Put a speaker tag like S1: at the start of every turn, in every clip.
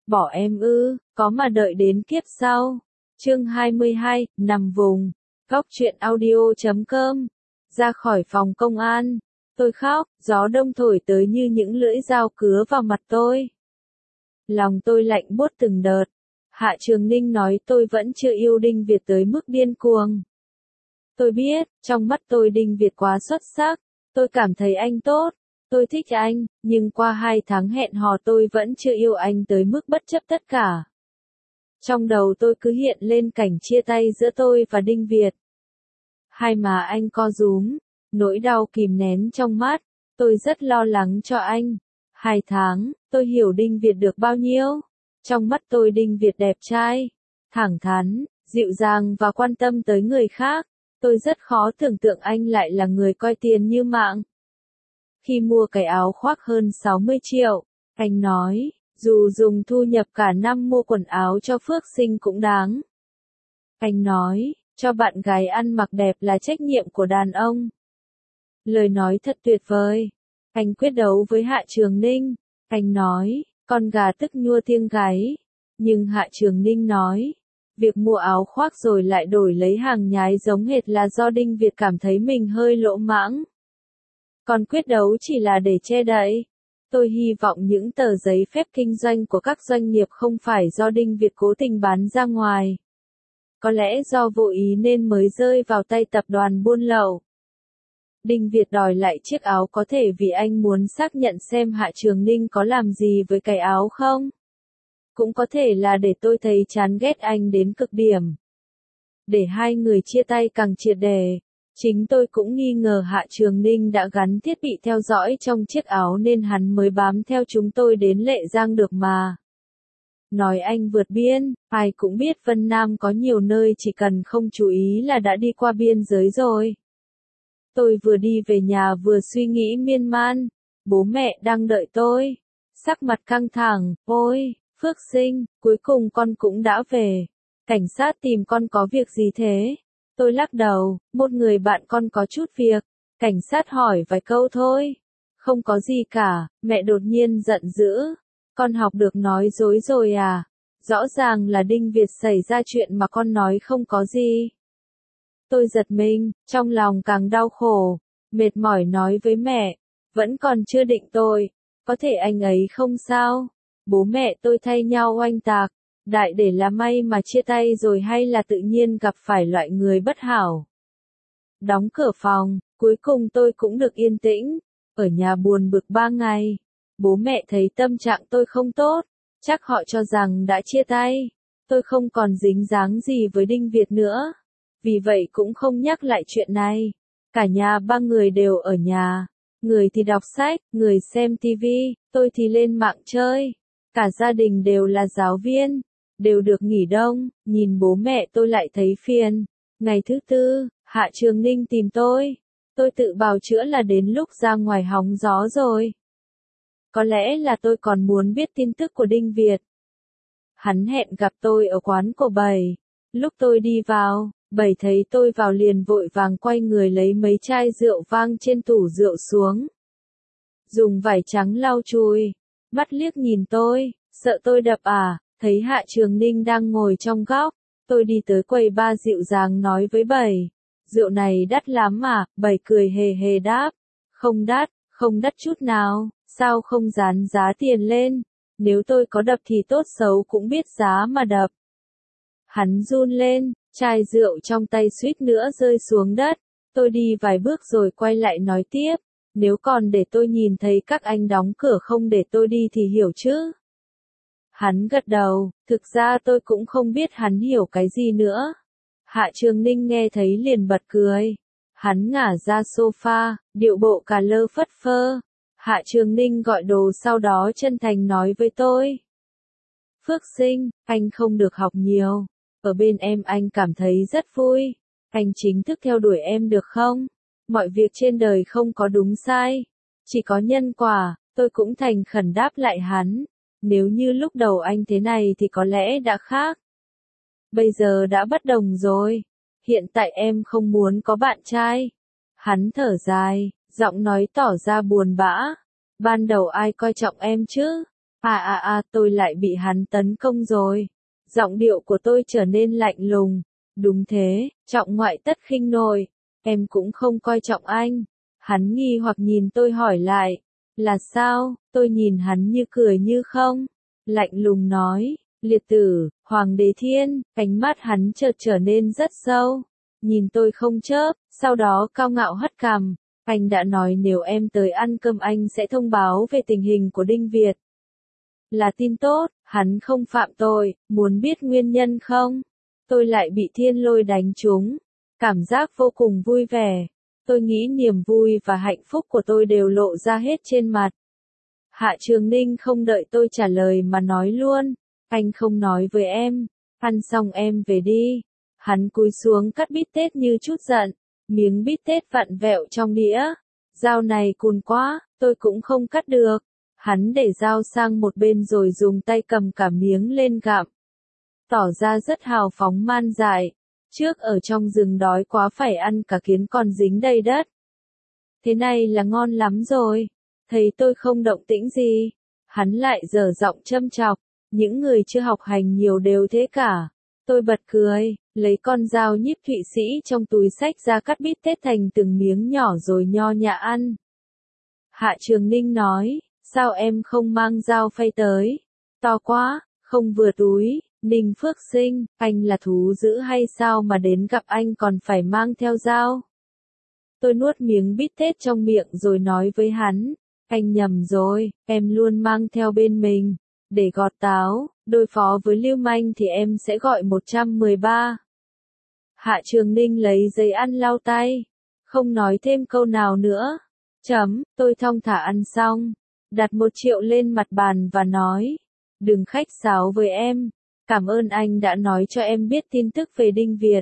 S1: Bỏ em ư, có mà đợi đến kiếp sau. Chương 22, nằm vùng. Góc truyện audio.com. Ra khỏi phòng công an, tôi khóc, gió đông thổi tới như những lưỡi dao cứa vào mặt tôi. Lòng tôi lạnh buốt từng đợt. Hạ Trường Ninh nói tôi vẫn chưa yêu Đinh Việt tới mức điên cuồng. Tôi biết, trong mắt tôi Đinh Việt quá xuất sắc, tôi cảm thấy anh tốt, tôi thích anh, nhưng qua 2 tháng hẹn hò tôi vẫn chưa yêu anh tới mức bất chấp tất cả. Trong đầu tôi cứ hiện lên cảnh chia tay giữa tôi và Đinh Việt. Hai má anh co rúm, nỗi đau kìm nén trong mắt, tôi rất lo lắng cho anh. 2 tháng, tôi hiểu Đinh Việt được bao nhiêu. Trong mắt tôi Đinh Việt đẹp trai, thẳng thắn, dịu dàng và quan tâm tới người khác. Tôi rất khó tưởng tượng anh lại là người coi tiền như mạng. Khi mua cái áo khoác hơn 60 triệu, anh nói, dù dùng thu nhập cả năm mua quần áo cho Phước Sinh cũng đáng. Anh nói, cho bạn gái ăn mặc đẹp là trách nhiệm của đàn ông. Lời nói thật tuyệt vời. Anh quyết đấu với Hạ Trường Ninh. Anh nói, con gà tức nhua tiếng gáy. Nhưng Hạ Trường Ninh nói, việc mua áo khoác rồi lại đổi lấy hàng nhái giống hệt là do Đinh Việt cảm thấy mình hơi lỗ mãng. Còn quyết đấu chỉ là để che đậy. Tôi hy vọng những tờ giấy phép kinh doanh của các doanh nghiệp không phải do Đinh Việt cố tình bán ra ngoài. Có lẽ do vô ý nên mới rơi vào tay tập đoàn buôn lậu. Đinh Việt đòi lại chiếc áo có thể vì anh muốn xác nhận xem Hạ Trường Ninh có làm gì với cái áo không. Cũng có thể là để tôi thấy chán ghét anh đến cực điểm. Để hai người chia tay càng triệt để. Chính tôi cũng nghi ngờ Hạ Trường Ninh đã gắn thiết bị theo dõi trong chiếc áo nên hắn mới bám theo chúng tôi đến Lệ Giang được mà. Nói anh vượt biên, ai cũng biết Vân Nam có nhiều nơi chỉ cần không chú ý là đã đi qua biên giới rồi. Tôi vừa đi về nhà vừa suy nghĩ miên man, bố mẹ đang đợi tôi. Sắc mặt căng thẳng, ôi, Phước Sinh, cuối cùng con cũng đã về. Cảnh sát tìm con có việc gì thế? Tôi lắc đầu, một người bạn con có chút việc. Cảnh sát hỏi vài câu thôi. Không có gì cả, mẹ đột nhiên giận dữ. Con học được nói dối rồi à? Rõ ràng là Đinh Việt xảy ra chuyện mà con nói không có gì. Tôi giật mình, trong lòng càng đau khổ. Mệt mỏi nói với mẹ, vẫn còn chưa định tội. Có thể anh ấy không sao. Bố mẹ tôi thay nhau oanh tạc. Đại để là may mà chia tay rồi hay là tự nhiên gặp phải loại người bất hảo. Đóng cửa phòng, cuối cùng tôi cũng được yên tĩnh. Ở nhà buồn bực 3 ngày. Bố mẹ thấy tâm trạng tôi không tốt. Chắc họ cho rằng đã chia tay. Tôi không còn dính dáng gì với Đinh Việt nữa. Vì vậy cũng không nhắc lại chuyện này. Cả nhà 3 người đều ở nhà. Người thì đọc sách, người xem tivi, tôi thì lên mạng chơi. Cả gia đình đều là giáo viên. Đều được nghỉ đông, nhìn bố mẹ tôi lại thấy phiền. Ngày thứ tư, Hạ Trường Ninh tìm tôi. Tôi tự bào chữa là đến lúc ra ngoài hóng gió rồi. Có lẽ là tôi còn muốn biết tin tức của Đinh Việt. Hắn hẹn gặp tôi ở quán của Bảy. Lúc tôi đi vào, Bảy thấy tôi vào liền vội vàng quay người lấy mấy chai rượu vang trên tủ rượu xuống. Dùng vải trắng lau chùi, mắt liếc nhìn tôi, sợ tôi đập à. Thấy Hạ Trường Ninh đang ngồi trong góc, tôi đi tới quầy ba dịu dàng nói với Bảy, rượu này đắt lắm à? Bảy cười hề hề đáp, không đắt chút nào, sao không dán giá tiền lên, nếu tôi có đập thì tốt xấu cũng biết giá mà đập. Hắn run lên, chai rượu trong tay suýt nữa rơi xuống đất, tôi đi vài bước rồi quay lại nói tiếp, nếu còn để tôi nhìn thấy các anh đóng cửa không để tôi đi thì hiểu chứ. Hắn gật đầu, thực ra tôi cũng không biết hắn hiểu cái gì nữa. Hạ Trường Ninh nghe thấy liền bật cười. Hắn ngả ra sofa, điệu bộ cà lơ phất phơ. Hạ Trường Ninh gọi đồ sau đó chân thành nói với tôi. Phước Sinh, anh không được học nhiều. Ở bên em anh cảm thấy rất vui. Anh chính thức theo đuổi em được không? Mọi việc trên đời không có đúng sai. Chỉ có nhân quả, tôi cũng thành khẩn đáp lại hắn. Nếu như lúc đầu anh thế này thì có lẽ đã khác. Bây giờ đã bất đồng rồi. Hiện tại em không muốn có bạn trai. Hắn thở dài, giọng nói tỏ ra buồn bã. Ban đầu ai coi trọng em chứ? Tôi lại bị hắn tấn công rồi. Giọng điệu của tôi trở nên lạnh lùng. Đúng thế, trọng ngoại tất khinh nội. Em cũng không coi trọng anh. Hắn nghi hoặc nhìn tôi hỏi lại. Là sao? Tôi nhìn hắn như cười như không. Lạnh lùng nói. Liệt tử, Hoàng đế Thiên. Ánh mắt hắn chợt trở nên rất sâu. Nhìn tôi không chớp, sau đó cao ngạo hất cằm. Anh đã nói nếu em tới ăn cơm anh sẽ thông báo về tình hình của Đinh Việt. Là tin tốt, hắn không phạm tội, muốn biết nguyên nhân không? Tôi lại bị thiên lôi đánh trúng. Cảm giác vô cùng vui vẻ. Tôi nghĩ niềm vui và hạnh phúc của tôi đều lộ ra hết trên mặt. Hạ Trường Ninh không đợi tôi trả lời mà nói luôn. Anh không nói với em. Ăn xong em về đi. Hắn cúi xuống cắt bít tết như chút giận. Miếng bít tết vặn vẹo trong đĩa. Dao này cùn quá, tôi cũng không cắt được. Hắn để dao sang một bên rồi dùng tay cầm cả miếng lên gặm. Tỏ ra rất hào phóng man dại. Trước ở trong rừng đói quá phải ăn cả kiến còn dính đầy đất. Thế này là ngon lắm rồi. Thấy tôi không động tĩnh gì. Hắn lại dở giọng châm chọc. Những người chưa học hành nhiều đều thế cả. Tôi bật cười, lấy con dao nhíp Thụy Sĩ trong túi xách ra cắt bít tết thành từng miếng nhỏ rồi nho nhã ăn. Hạ Trường Ninh nói, sao em không mang dao phay tới? To quá, không vừa túi. Ninh Phước Sinh, anh là thú dữ hay sao mà đến gặp anh còn phải mang theo dao? Tôi nuốt miếng bít tết trong miệng rồi nói với hắn, anh nhầm rồi, em luôn mang theo bên mình. Để gọt táo, đối phó với lưu manh thì em sẽ gọi 113. Hạ Trường Ninh lấy giấy ăn lau tay, không nói thêm câu nào nữa. Tôi thong thả ăn xong, đặt 1 triệu lên mặt bàn và nói, đừng khách sáo với em, cảm ơn anh đã nói cho em biết tin tức về Đinh Việt.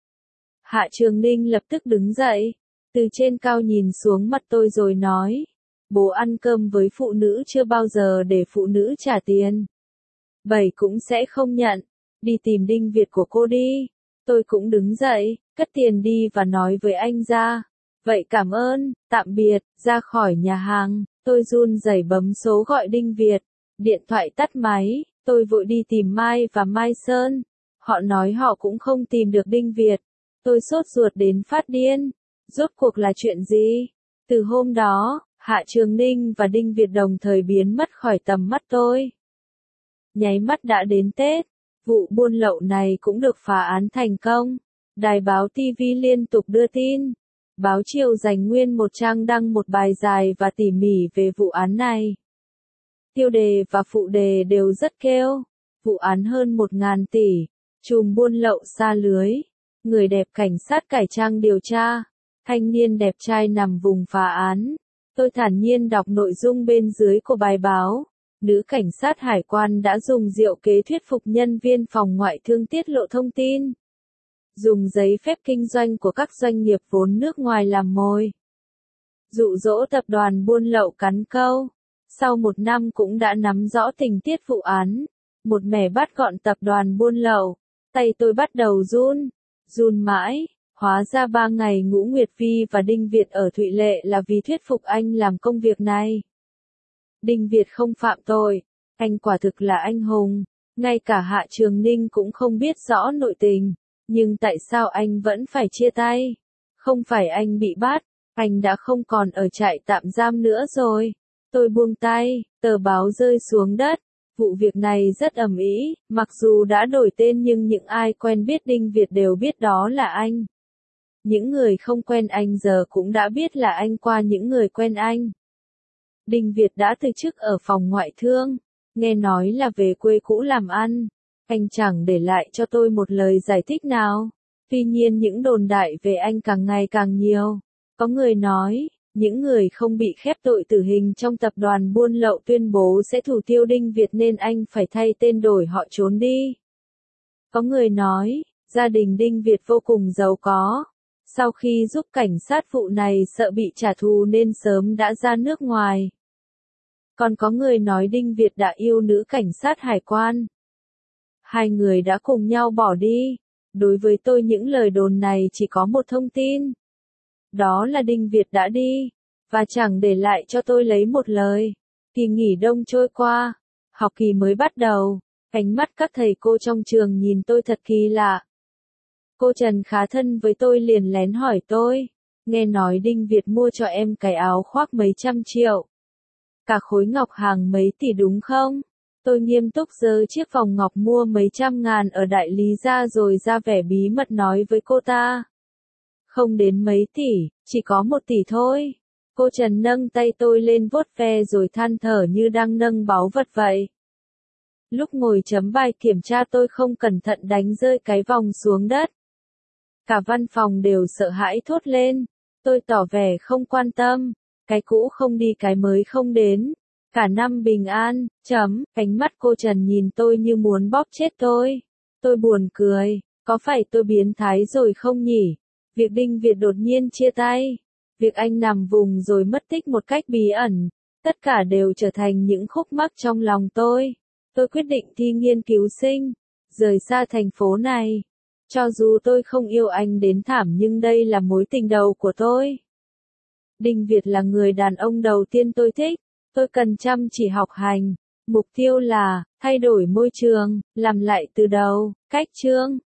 S1: Hạ Trường Ninh lập tức đứng dậy, từ trên cao nhìn xuống mặt tôi rồi nói, bố ăn cơm với phụ nữ chưa bao giờ để phụ nữ trả tiền. Bảy cũng sẽ không nhận, đi tìm Đinh Việt của cô đi. Tôi cũng đứng dậy, cất tiền đi và nói với anh ra. Vậy cảm ơn, tạm biệt, ra khỏi nhà hàng, tôi run rẩy bấm số gọi Đinh Việt. Điện thoại tắt máy, tôi vội đi tìm Mai và Mai Sơn. Họ nói họ cũng không tìm được Đinh Việt. Tôi sốt ruột đến phát điên. Rốt cuộc là chuyện gì? Từ hôm đó, Hạ Trường Ninh và Đinh Việt đồng thời biến mất khỏi tầm mắt tôi. Nháy mắt đã đến Tết, vụ buôn lậu này cũng được phá án thành công. Đài báo TV liên tục đưa tin. Báo Chiều dành nguyên một trang đăng một bài dài và tỉ mỉ về vụ án này. Tiêu đề và phụ đề đều rất kêu. Vụ án hơn 1.000 tỷ, trùm buôn lậu sa lưới. Người đẹp cảnh sát cải trang điều tra. Thanh niên đẹp trai nằm vùng phá án. Tôi thản nhiên đọc nội dung bên dưới của bài báo. Nữ cảnh sát hải quan đã dùng diệu kế thuyết phục nhân viên phòng ngoại thương tiết lộ thông tin. Dùng giấy phép kinh doanh của các doanh nghiệp vốn nước ngoài làm mồi. Dụ dỗ tập đoàn buôn lậu cắn câu. Sau 1 năm cũng đã nắm rõ tình tiết vụ án. Một mẻ bắt gọn tập đoàn buôn lậu. Tay tôi bắt đầu run. Run mãi. Hóa ra 3 ngày Ngũ Nguyệt Vi và Đinh Việt ở Thụy Lệ là vì thuyết phục anh làm công việc này. Đinh Việt không phạm tội. Anh quả thực là anh hùng. Ngay cả Hạ Trường Ninh cũng không biết rõ nội tình. Nhưng tại sao anh vẫn phải chia tay? Không phải anh bị bắt. Anh đã không còn ở trại tạm giam nữa rồi. Tôi buông tay, tờ báo rơi xuống đất. Vụ việc này rất ầm ĩ, mặc dù đã đổi tên nhưng những ai quen biết Đinh Việt đều biết đó là anh. Những người không quen anh giờ cũng đã biết là anh qua những người quen anh. Đinh Việt đã từ chức ở phòng ngoại thương, nghe nói là về quê cũ làm ăn. Anh chẳng để lại cho tôi một lời giải thích nào. Tuy nhiên những đồn đại về anh càng ngày càng nhiều. Có người nói, những người không bị khép tội tử hình trong tập đoàn buôn lậu tuyên bố sẽ thủ tiêu Đinh Việt nên anh phải thay tên đổi họ trốn đi. Có người nói, gia đình Đinh Việt vô cùng giàu có. Sau khi giúp cảnh sát vụ này sợ bị trả thù nên sớm đã ra nước ngoài. Còn có người nói Đinh Việt đã yêu nữ cảnh sát hải quan. 2 người đã cùng nhau bỏ đi. Đối với tôi những lời đồn này chỉ có một thông tin. Đó là Đinh Việt đã đi. Và chẳng để lại cho tôi lấy một lời. Kỳ nghỉ đông trôi qua. Học kỳ mới bắt đầu, ánh mắt các thầy cô trong trường nhìn tôi thật kỳ lạ. Cô Trần khá thân với tôi liền lén hỏi tôi, nghe nói Đinh Việt mua cho em cái áo khoác mấy trăm triệu. Cả khối ngọc hàng mấy tỷ đúng không? Tôi nghiêm túc giơ chiếc vòng ngọc mua mấy trăm ngàn ở đại lý ra rồi ra vẻ bí mật nói với cô ta. Không đến mấy tỷ, chỉ có 1 tỷ thôi. Cô Trần nâng tay tôi lên vuốt ve rồi than thở như đang nâng báu vật vậy. Lúc ngồi chấm bài kiểm tra tôi không cẩn thận đánh rơi cái vòng xuống đất. Cả văn phòng đều sợ hãi thốt lên. Tôi tỏ vẻ không quan tâm. Cái cũ không đi cái mới không đến. Cả năm bình an, ánh mắt cô Trần nhìn tôi như muốn bóp chết tôi. Tôi buồn cười, có phải tôi biến thái rồi không nhỉ? Việc Đinh Việt đột nhiên chia tay. Việc anh nằm vùng rồi mất tích một cách bí ẩn. Tất cả đều trở thành những khúc mắc trong lòng tôi. Tôi quyết định thi nghiên cứu sinh. Rời xa thành phố này. Cho dù tôi không yêu anh đến thảm nhưng đây là mối tình đầu của tôi. Đinh Việt là người đàn ông đầu tiên tôi thích. Tôi cần chăm chỉ học hành. Mục tiêu là thay đổi môi trường, làm lại từ đầu. Cách chương